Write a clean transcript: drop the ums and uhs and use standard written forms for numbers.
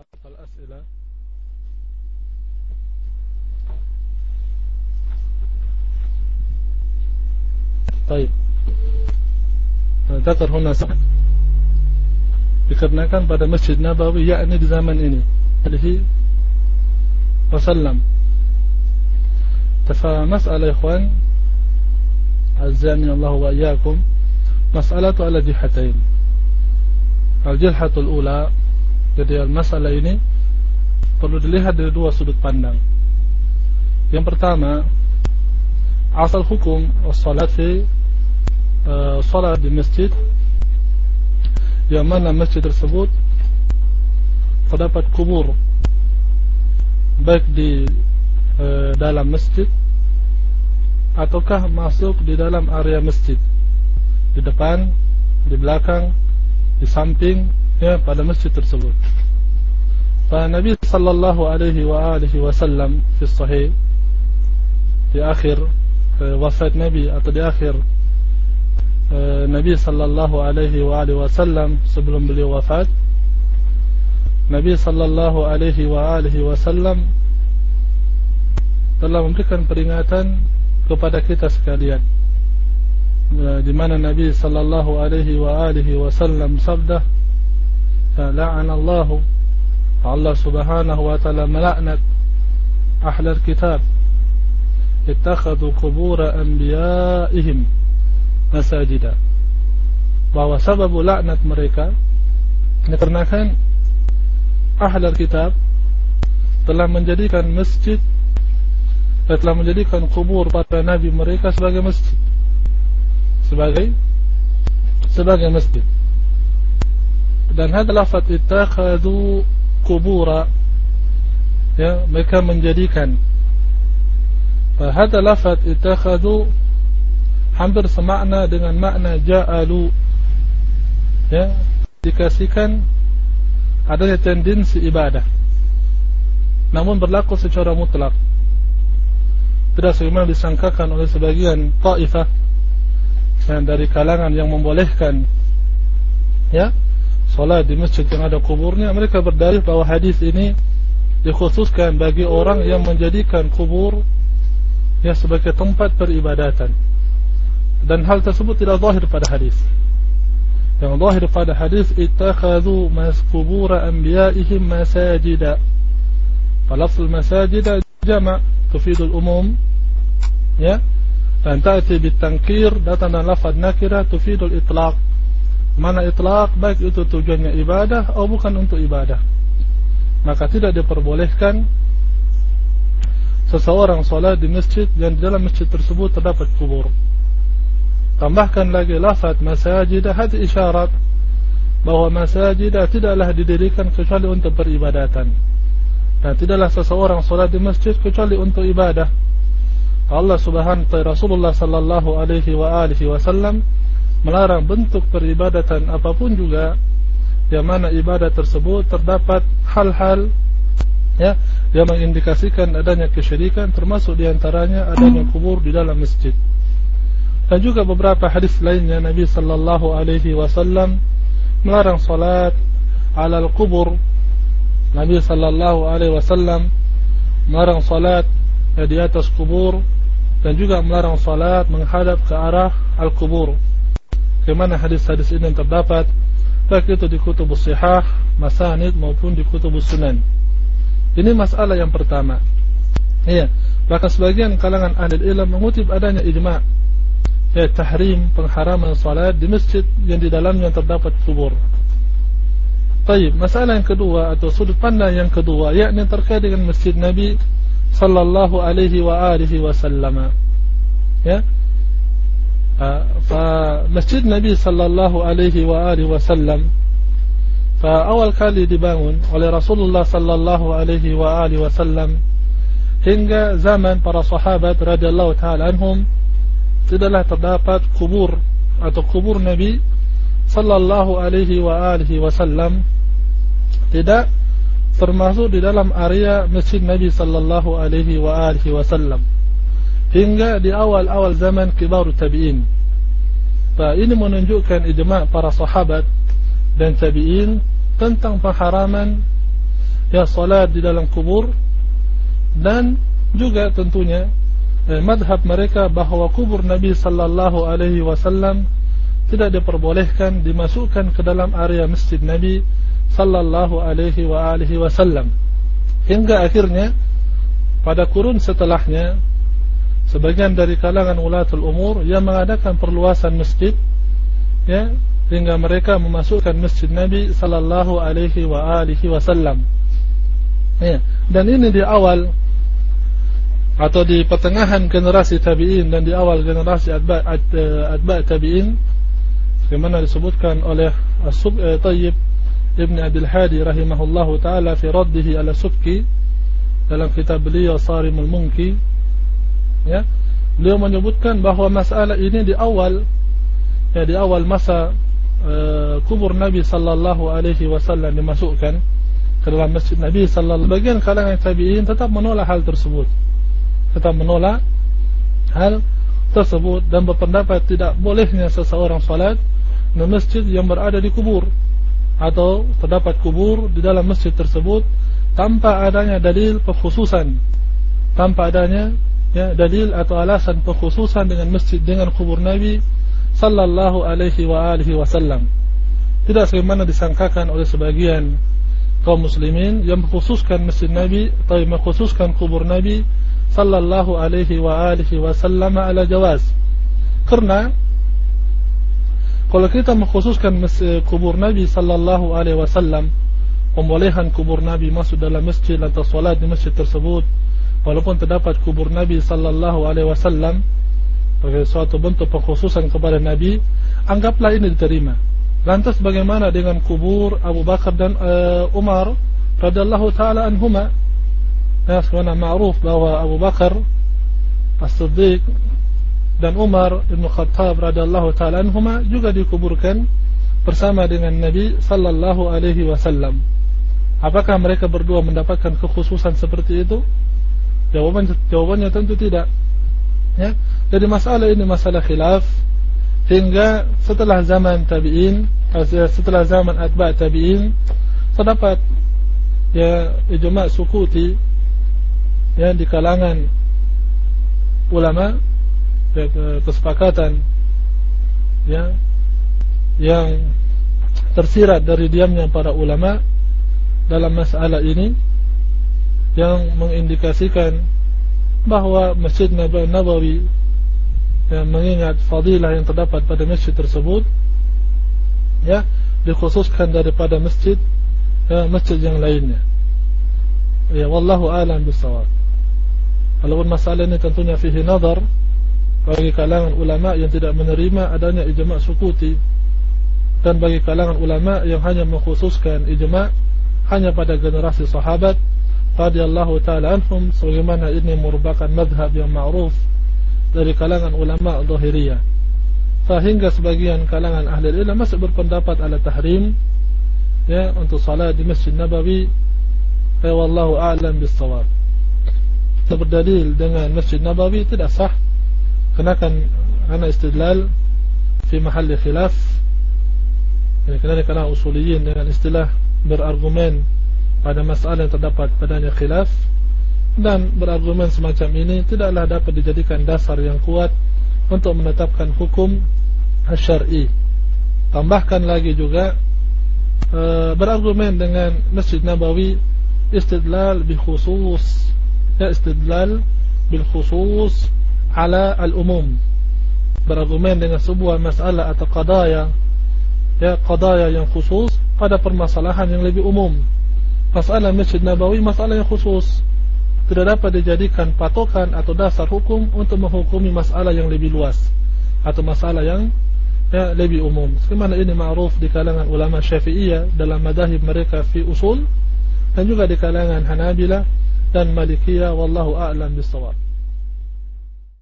الأسئلة. طيب, ذكر هنا dikarenakan pada Masjid Nabawi, yakni di zaman ini alaihi wasallam. فمسألة يا إخوان عزاني الله وإياكم, مسألة على جهتين. الجهة الأولى, jadi masalah ini perlu dilihat dari dua sudut pandang. Yang pertama, asal hukum salat fi salat di masjid, yang mana masjid tersebut terdapat kubur, baik di dalam masjid ataukah masuk di dalam area masjid, di depan, di belakang, di samping, ya, pada masjid tersebut. Nabi sallallahu alaihi wa alihi wasallam fi sahih, di akhir wafat Nabi atau di akhir Nabi sallallahu alaihi wa alihi wasallam, sebelum beliau wafat, Nabi sallallahu alaihi wa alihi wasallam telah memberikan peringatan kepada kita sekalian, di mana Nabi sallallahu alaihi wa alihi wasallam sabda, la'anallahu, Allah subhanahu wa ta'ala melaknat ahlul kitab ittakhadhu qubur anbiya'ihim masajida, bahwa sebab laknat mereka dikarenakan ahlul kitab telah menjadikan masjid, telah menjadikan kubur para nabi mereka sebagai masjid, sebagai masjid. Dan hadal lafaz ittakhadhu qubura, ya, mereka menjadikan. Hadal lafaz ittakhadhu hampir semakna dengan makna ja'alu, ya, dikasihkan adanya tendensi ibadah, namun berlaku secara mutlak, tidak sebagaimana disangkakan oleh sebagian taifah dari kalangan yang membolehkan, ya, salat di masjid yang ada kuburnya. Mereka berdalil bahwa hadis ini dikhususkan bagi orang yang menjadikan kubur, ya, sebagai tempat peribadatan, dan hal tersebut tidak zahir pada hadis. Yang zahir pada hadis ittakhadhu qubur anbiya'ihim masajida. Lafzul masajida jama' tufidul umum, ya, dan ta'ti bitankir, datang dan lafaz nakirah tufidul itlaq. Mana itlaq, baik itu tujuannya ibadah atau bukan untuk ibadah, maka tidak diperbolehkan seseorang salat di masjid dan di dalam masjid tersebut terdapat kubur. Tambahkan lagi lafaz masajidah, hadis isyarat bahwa masajidah tidaklah didirikan kecuali untuk peribadatan, dan tidaklah seseorang salat di masjid kecuali untuk ibadah. Allah subhanahu wa ta'ala, Rasulullah sallallahu alaihi wa alihi wasallam melarang bentuk peribadatan apapun juga yang mana ibadah tersebut terdapat hal-hal, ya, yang mengindikasikan adanya kesyirikan, termasuk diantaranya adanya kubur di dalam masjid. Dan juga beberapa hadis lainnya Nabi sallallahu alaihi wasallam melarang salat alal kubur. Nabi sallallahu alaihi wasallam melarang salat di atas kubur, dan juga melarang salat menghadap ke arah al-kubur. Bagaimana hadis-hadis ini terdapat baik itu di kutubus sihah, masanid, maupun di kutubus sunan. Ini masalah yang pertama. Iya, bahkan sebagian kalangan ahli ilmu mengutip adanya ijma', ya, tahrim, pengharaman salat di masjid yang di dalamnya terdapat kubur. Baik, masalah yang kedua atau sudut pandang yang kedua, yakni terkait dengan masjid Nabi sallallahu alaihi wa alihi wasallam, ya. Masjid Nabi sallallahu alaihi wa alihi wasallam awal kali dibangun oleh Rasulullah sallallahu alaihi wa alihi wasallam hingga zaman para sahabat radhiyallahu taala anhum tidaklah terdapat kubur atau kubur Nabi sallallahu alaihi wa alihi wasallam tidak termasuk di dalam area masjid Nabi sallallahu alaihi wa alihi wasallam hingga di awal-awal zaman kibarut tabi'in. Ini menunjukkan ijma' para sahabat dan tabi'in tentang pengharaman ya salat di dalam kubur, dan juga tentunya madhab mereka bahwa kubur Nabi sallallahu alaihi wasallam tidak diperbolehkan dimasukkan ke dalam area masjid Nabi sallallahu alaihi wasallam, hingga akhirnya pada kurun setelahnya sebagian dari kalangan ulatul umur yang mengadakan perluasan masjid, ya, hingga mereka memasukkan masjid Nabi sallallahu alaihi wasallam. Ya, dan ini di awal atau di pertengahan generasi tabi'in dan di awal generasi atba' tabi'in, sebagaimana disebutkan oleh Tayyib Ibn Abil Hadi rahimahullahu ta'ala fi raddihi ala Subki dalam kitab beliau Sarimul Munki, ya, beliau menyebutkan bahwa masalah ini di awal, ya, di awal masa kubur Nabi sallallahu alaihi wasallam dimasukkan ke dalam masjid Nabi sallallahu. Bagian kalangan tabi'in tetap menolak hal tersebut, dan berpendapat tidak bolehnya seseorang salat di masjid yang berada di kubur atau terdapat kubur di dalam masjid tersebut tanpa adanya dalil pengkhususan, tanpa adanya, ya, dalil atau alasan pengkhususan dengan masjid dengan kubur Nabi sallallahu alaihi wasallam. Tidak sebagaimana disangkakan oleh sebagian kaum muslimin yang mengkhususkan masjid Nabi atau mengkhususkan kubur Nabi sallallahu alaihi wasallam ala jawaz. Karena kalau kita mengkhususkan kubur Nabi sallallahu alaihi wasallam, pembolehan kubur Nabi masuk dalam masjid atau salat di masjid tersebut walaupun terdapat kubur Nabi sallallahu alaihi wasallam sebagai suatu bentuk pengkhususan kepada Nabi, anggaplah ini diterima. Lantas bagaimana dengan kubur Abu Bakar dan Umar radhiyallahu taala anhuma? Ya, sebenarnya ma'ruf bahwa Abu Bakar As-Siddiq dan Umar Ibn Khattab radhiyallahu ta'ala anhuma juga dikuburkan bersama dengan Nabi sallallahu alaihi wasallam. Apakah mereka berdua mendapatkan kekhususan seperti itu? Jawabannya tentu tidak. Ya, jadi masalah ini masalah khilaf hingga setelah zaman tabi'in, setelah zaman atba' tabi'in, terdapat, ya, ijma' sukuti, ya, di kalangan ulama, ya, kesepakatan, ya, yang tersirat dari diamnya para ulama dalam masalah ini, yang mengindikasikan bahwa Masjid Nabawi, ya, mengingat fadilah yang terdapat pada masjid tersebut, ya, dikhususkan daripada masjid, ya, masjid yang lainnya. Ya, wallahu a'lam bissawab. Walaupun masalah ini tentunya fihi nazar bagi kalangan ulama yang tidak menerima adanya ijma' sukuti, dan bagi kalangan ulama yang hanya mengkhususkan ijma' hanya pada generasi sahabat radhiyallahu ta'ala anhum, sebagaimana ini merupakan madhab yang ma'ruf dari kalangan ulama zahiriyah. Sehingga sebagian kalangan ahli ilmu masih berpendapat ala tahrim, ya, untuk salat di Masjid Nabawi. Ya, wallahu a'lam bissawab. Berdalil dengan Masjid Nabawi tidak sah, kenakan ana istidlal fi mahalli khilaf, yani kerana kalangan usuliyin dengan istilah berargumen pada masalah yang terdapat padanya khilaf, dan berargumen semacam ini tidaklah dapat dijadikan dasar yang kuat untuk menetapkan hukum syar'i. Tambahkan lagi juga berargumen dengan Masjid Nabawi istidlal bil khusus, ya, istidlal bil khusus ala al-umum, berargumen dengan sebuah masalah atau qadaya, ya, qadaya yang khusus pada permasalahan yang lebih umum. Masalah Masjid Nabawi masalah yang khusus, tidak dapat dijadikan patokan atau dasar hukum untuk menghukumi masalah yang lebih luas atau masalah yang, ya, lebih umum. Sebagaimana ini ma'ruf di kalangan ulama Syafi'iyah dalam madhahib mereka fi usul, dan juga di kalangan Hanabilah dan Malikiyah, wallahu a'lam bissawab.